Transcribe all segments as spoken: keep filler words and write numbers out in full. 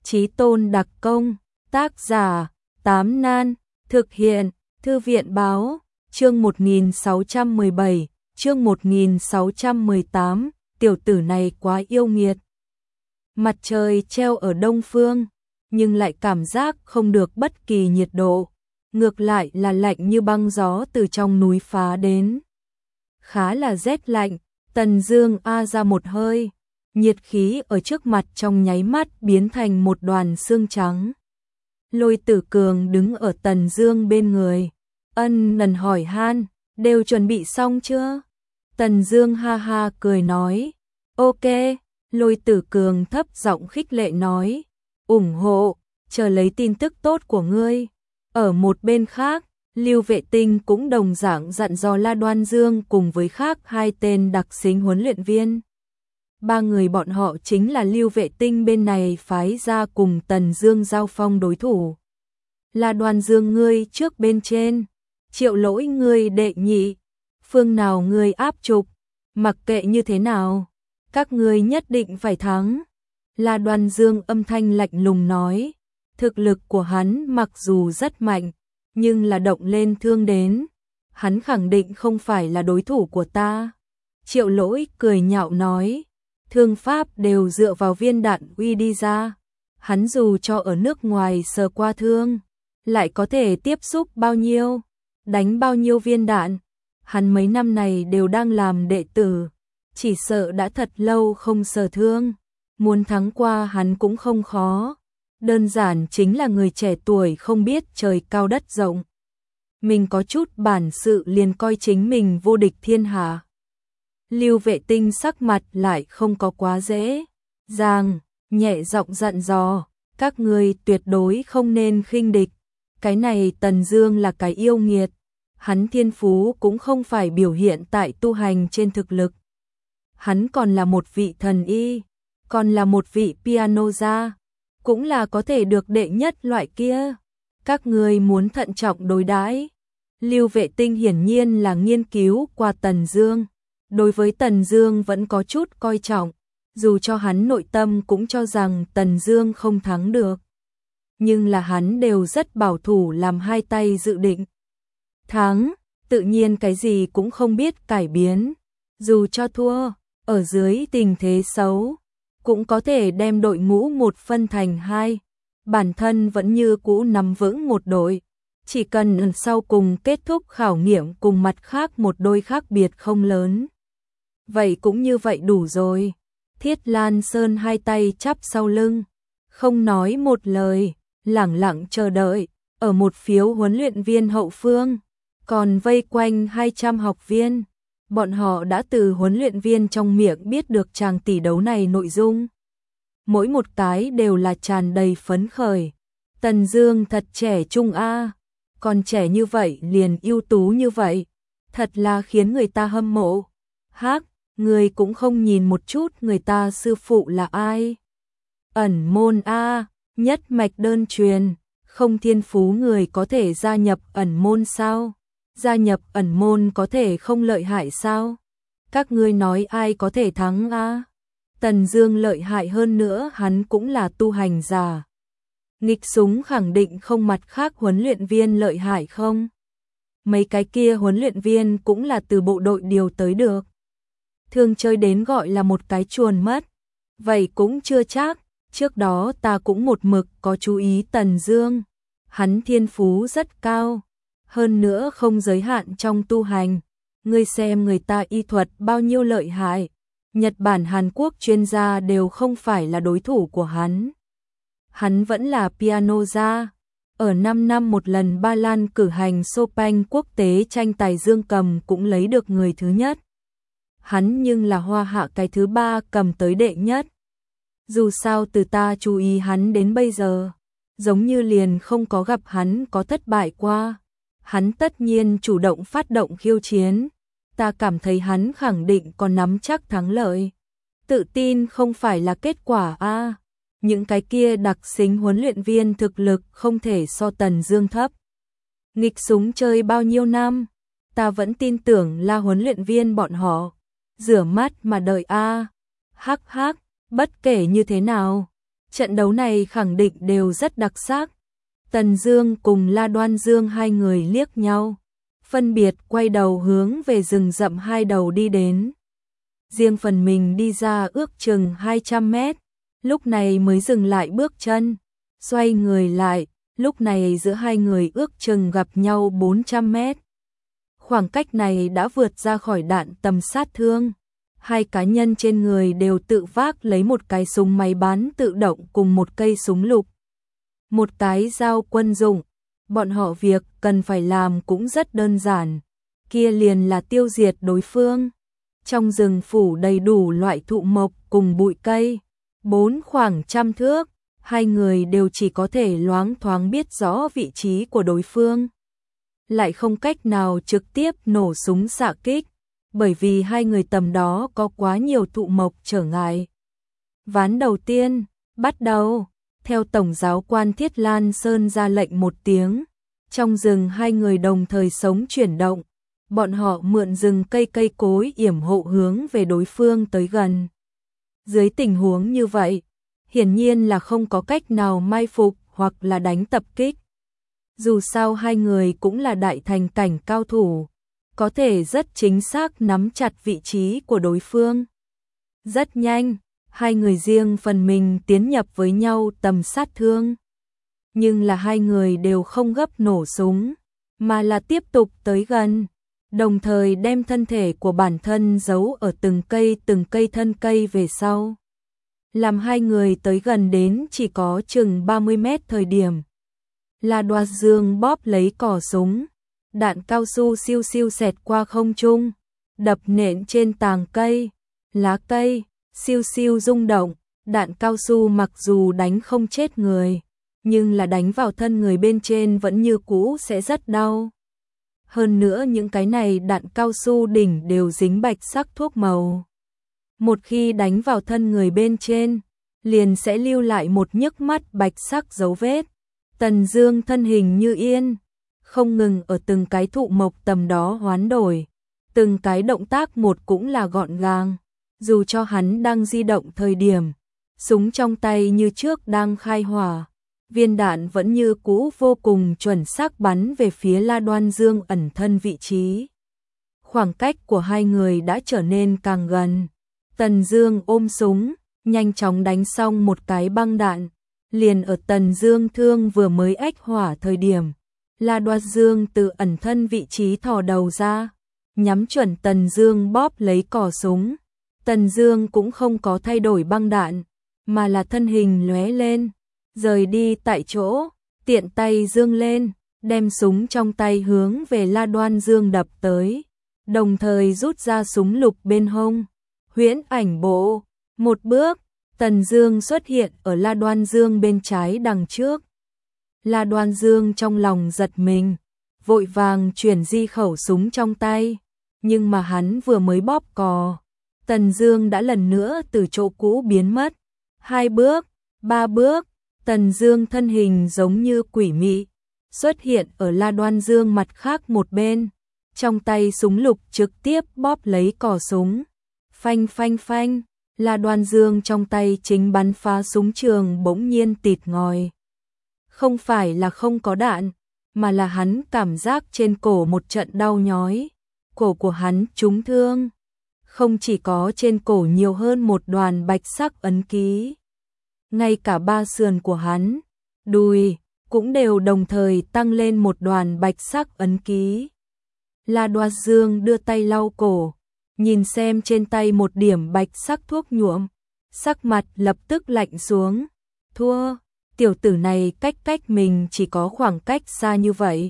Chí tôn đặc công, tác giả, Tám Nan, thực hiện, Thư viện báo, chương một nghìn sáu trăm mười bảy, chương một nghìn sáu trăm mười tám, tiểu tử này quá yêu nghiệt. Mặt trời treo ở đông phương, nhưng lại cảm giác không được bất kỳ nhiệt độ, ngược lại là lạnh như băng gió từ trong núi phá đến. Khá là rét lạnh, Tần Dương a ra một hơi, nhiệt khí ở trước mặt trong nháy mắt biến thành một đoàn sương trắng. Lôi Tử Cường đứng ở Tần Dương bên người, ân nần hỏi han, đều chuẩn bị xong chưa? Tần Dương ha ha cười nói, ok. Lôi Tử Cường thấp giọng khích lệ nói, ủng hộ, chờ lấy tin tức tốt của ngươi. Ở một bên khác, Lưu Vệ Tinh cũng đồng dạng dặn dò La Đoan Dương cùng với khác hai tên đặc xính huấn luyện viên. Ba người bọn họ chính là Lưu Vệ Tinh bên này phái ra cùng Tần Dương giao phong đối thủ. La Đoan Dương ngươi trước bên trên, Triệu Lỗi ngươi đệ nhị, phương nào ngươi áp trục, mặc kệ như thế nào, các ngươi nhất định phải thắng. La Đoan Dương âm thanh lạnh lùng nói, thực lực của hắn mặc dù rất mạnh, nhưng là động lên thương đến, hắn khẳng định không phải là đối thủ của ta. Triệu Lỗi cười nhạo nói, thương pháp đều dựa vào viên đạn uy đi ra, hắn dù cho ở nước ngoài sờ qua thương, lại có thể tiếp xúc bao nhiêu, đánh bao nhiêu viên đạn. Hắn mấy năm này đều đang làm đệ tử, chỉ sợ đã thật lâu không sờ thương, muốn thắng qua hắn cũng không khó. Đơn giản chính là người trẻ tuổi không biết trời cao đất rộng. Mình có chút bản sự liền coi chính mình vô địch thiên hạ. Lưu Vệ Tinh sắc mặt lại không có quá dễ dàng, nhẹ giọng dặn dò, các ngươi tuyệt đối không nên khinh địch. Cái này Tần Dương là cái yêu nghiệt, hắn thiên phú cũng không phải biểu hiện tại tu hành trên thực lực. Hắn còn là một vị thần y, còn là một vị piano gia, cũng là có thể được đệ nhất loại kia. Các ngươi muốn thận trọng đối đãi. Lưu Vệ Tinh hiển nhiên là nghiên cứu qua Tần Dương, đối với Tần Dương vẫn có chút coi trọng, dù cho hắn nội tâm cũng cho rằng Tần Dương không thắng được, nhưng là hắn đều rất bảo thủ làm hai tay dự định. Thắng, tự nhiên cái gì cũng không biết cải biến, dù cho thua, ở dưới tình thế xấu, cũng có thể đem đội ngũ một phân thành hai, bản thân vẫn như cũ nắm vững một đội, chỉ cần sau cùng kết thúc khảo nghiệm cùng mặt khác một đôi khác biệt không lớn. Vậy cũng như vậy đủ rồi. Thiết Lan Sơn hai tay chắp sau lưng, không nói một lời, lẳng lặng chờ đợi, ở một phiếu huấn luyện viên hậu phương, còn vây quanh hai trăm học viên. Bọn họ đã từ huấn luyện viên trong miệng biết được tràng tỷ đấu này nội dung. Mỗi một cái đều là tràn đầy phấn khởi. Tần Dương thật trẻ trung a, còn trẻ như vậy liền ưu tú như vậy, thật là khiến người ta hâm mộ. Hắc, người cũng không nhìn một chút người ta sư phụ là ai? Ẩn môn a, nhất mạch đơn truyền, không thiên phú người có thể gia nhập ẩn môn sao? Gia nhập ẩn môn có thể không lợi hại sao? Các ngươi nói ai có thể thắng a? Tần Dương lợi hại hơn nữa, hắn cũng là tu hành giả. Nghịch súng khẳng định không mặt khác huấn luyện viên lợi hại không? Mấy cái kia huấn luyện viên cũng là từ bộ đội điều tới được. Thường chơi đến gọi là một cái chuồn mất. Vậy cũng chưa chắc, trước đó ta cũng một mực có chú ý Tần Dương. Hắn thiên phú rất cao, hơn nữa không giới hạn trong tu hành. Ngươi xem người ta y thuật bao nhiêu lợi hại, Nhật Bản Hàn Quốc chuyên gia đều không phải là đối thủ của hắn. Hắn vẫn là piano gia, ở năm năm một lần Ba Lan cử hành Chopin quốc tế tranh tài dương cầm cũng lấy được người thứ nhất. Hắn nhưng là Hoa Hạ cái thứ ba cầm tới đệ nhất. Dù sao từ ta chú ý hắn đến bây giờ, giống như liền không có gặp hắn có thất bại qua. Hắn tất nhiên chủ động phát động khiêu chiến, ta cảm thấy hắn khẳng định còn nắm chắc thắng lợi. Tự tin không phải là kết quả a. Những cái kia đặc xính huấn luyện viên thực lực không thể so Tần Dương thấp. Nghịch súng chơi bao nhiêu năm, ta vẫn tin tưởng là huấn luyện viên bọn họ. Rửa mắt mà đợi a. Hắc hắc, bất kể như thế nào, Trận đấu này khẳng định đều rất đặc sắc. Tần Dương cùng La Đoan Dương hai người liếc nhau, phân biệt quay đầu hướng về rừng rậm hai đầu đi đến. Riêng phần mình đi ra ước chừng hai trăm mét, lúc này mới dừng lại bước chân, xoay người lại, lúc này giữa hai người ước chừng gặp nhau bốn trăm mét. Khoảng cách này đã vượt ra khỏi đạn tầm sát thương. Hai cá nhân trên người đều tự vác lấy một cái súng máy bắn tự động cùng một cây súng lục. Một cái dao quân dụng. Bọn họ việc cần phải làm cũng rất đơn giản, kia liền là tiêu diệt đối phương. Trong rừng phủ đầy đủ loại thụ mộc cùng bụi cây, bốn khoảng trăm thước, hai người đều chỉ có thể loáng thoáng biết rõ vị trí của đối phương. Lại không cách nào trực tiếp nổ súng xạ kích, bởi vì hai người tầm đó có quá nhiều thụ mộc trở ngại. Ván đầu tiên, bắt đầu. Theo Tổng giáo quan Thiết Lan Sơn ra lệnh một tiếng, trong rừng hai người đồng thời sống chuyển động, bọn họ mượn rừng cây cây cối yểm hộ hướng về đối phương tới gần. Dưới tình huống như vậy, hiển nhiên là không có cách nào mai phục hoặc là đánh tập kích. Dù sao hai người cũng là đại thành cảnh cao thủ, có thể rất chính xác nắm chặt vị trí của đối phương. Rất nhanh, hai người riêng phần mình tiến nhập với nhau tầm sát thương. Nhưng là hai người đều không gấp nổ súng, mà là tiếp tục tới gần, đồng thời đem thân thể của bản thân giấu ở từng cây từng cây thân cây về sau. Làm hai người tới gần đến chỉ có chừng ba mươi mét thời điểm. La Đoan Dương bóp lấy cò súng, đạn cao su siêu siêu xẹt qua không trung, đập nện trên tàng cây, lá cây, siêu siêu rung động, đạn cao su mặc dù đánh không chết người, nhưng là đánh vào thân người bên trên vẫn như cũ sẽ rất đau. Hơn nữa những cái này đạn cao su đỉnh đều dính bạch sắc thuốc màu. Một khi đánh vào thân người bên trên, liền sẽ lưu lại một nhức mắt bạch sắc dấu vết. Tần Dương thân hình như yên, không ngừng ở từng cái thụ mộc tầm đó hoán đổi, từng cái động tác một cũng là gọn gàng. Dù cho hắn đang di động thời điểm, súng trong tay như trước đang khai hỏa, viên đạn vẫn như cũ vô cùng chuẩn xác bắn về phía La Đoan Dương ẩn thân vị trí. Khoảng cách của hai người đã trở nên càng gần. Tần Dương ôm súng, nhanh chóng đánh xong một cái băng đạn, liền ở Tần Dương thương vừa mới ách hỏa thời điểm, La Đoan Dương từ ẩn thân vị trí thò đầu ra, nhắm chuẩn Tần Dương bóp lấy cò súng. Tần Dương cũng không có thay đổi băng đạn, mà là thân hình lóe lên, rời đi tại chỗ, tiện tay dương lên, đem súng trong tay hướng về La Đoan Dương đập tới, đồng thời rút ra súng lục bên hông. Huyễn ảnh bộ, một bước, Tần Dương xuất hiện ở La Đoan Dương bên trái đằng trước. La Đoan Dương trong lòng giật mình, vội vàng chuyển di khẩu súng trong tay, nhưng mà hắn vừa mới bóp cò, Tần Dương đã lần nữa từ chỗ cũ biến mất. Hai bước, ba bước, Tần Dương thân hình giống như quỷ mị, xuất hiện ở La Đoan Dương mặt khác một bên, trong tay súng lục trực tiếp bóp lấy cò súng. Phanh phanh phanh, La Đoan Dương trong tay chính bắn phá súng trường bỗng nhiên tịt ngòi. Không phải là không có đạn, mà là hắn cảm giác trên cổ một trận đau nhói, cổ của hắn trúng thương. Không chỉ có trên cổ nhiều hơn một đoàn bạch sắc ấn ký, ngay cả ba sườn của hắn, đùi, cũng đều đồng thời tăng lên một đoàn bạch sắc ấn ký. La Đoan Dương đưa tay lau cổ, nhìn xem trên tay một điểm bạch sắc thuốc nhuộm, sắc mặt lập tức lạnh xuống. Thua, tiểu tử này cách cách mình chỉ có khoảng cách xa như vậy.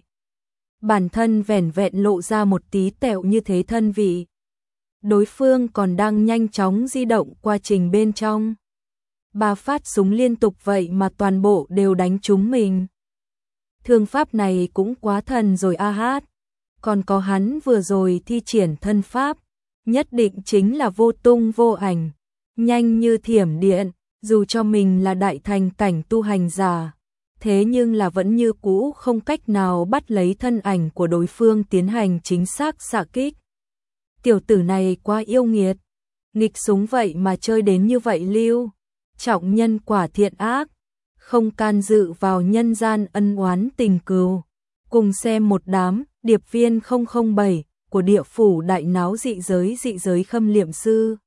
Bản thân vẻn vẹn lộ ra một tí tẹo như thế thân vị. Đối phương còn đang nhanh chóng di động qua trình bên trong. Ba phát súng liên tục vậy mà toàn bộ đều đánh trúng mình. Thương pháp này cũng quá thần rồi a hát. Còn có hắn vừa rồi thi triển thân pháp, nhất định chính là vô tung vô ảnh, nhanh như thiểm điện, dù cho mình là đại thành cảnh tu hành giả, thế nhưng là vẫn như cũ không cách nào bắt lấy thân ảnh của đối phương tiến hành chính xác xạ kích. Tiểu tử này quá yêu nghiệt, nghịch súng vậy mà chơi đến như vậy lưu. trọng nhân quả thiện ác, không can dự vào nhân gian ân oán tình cừu. Cùng xem một đám điệp viên không không bảy của địa phủ đại náo dị giới dị giới Khâm Liệm Sư.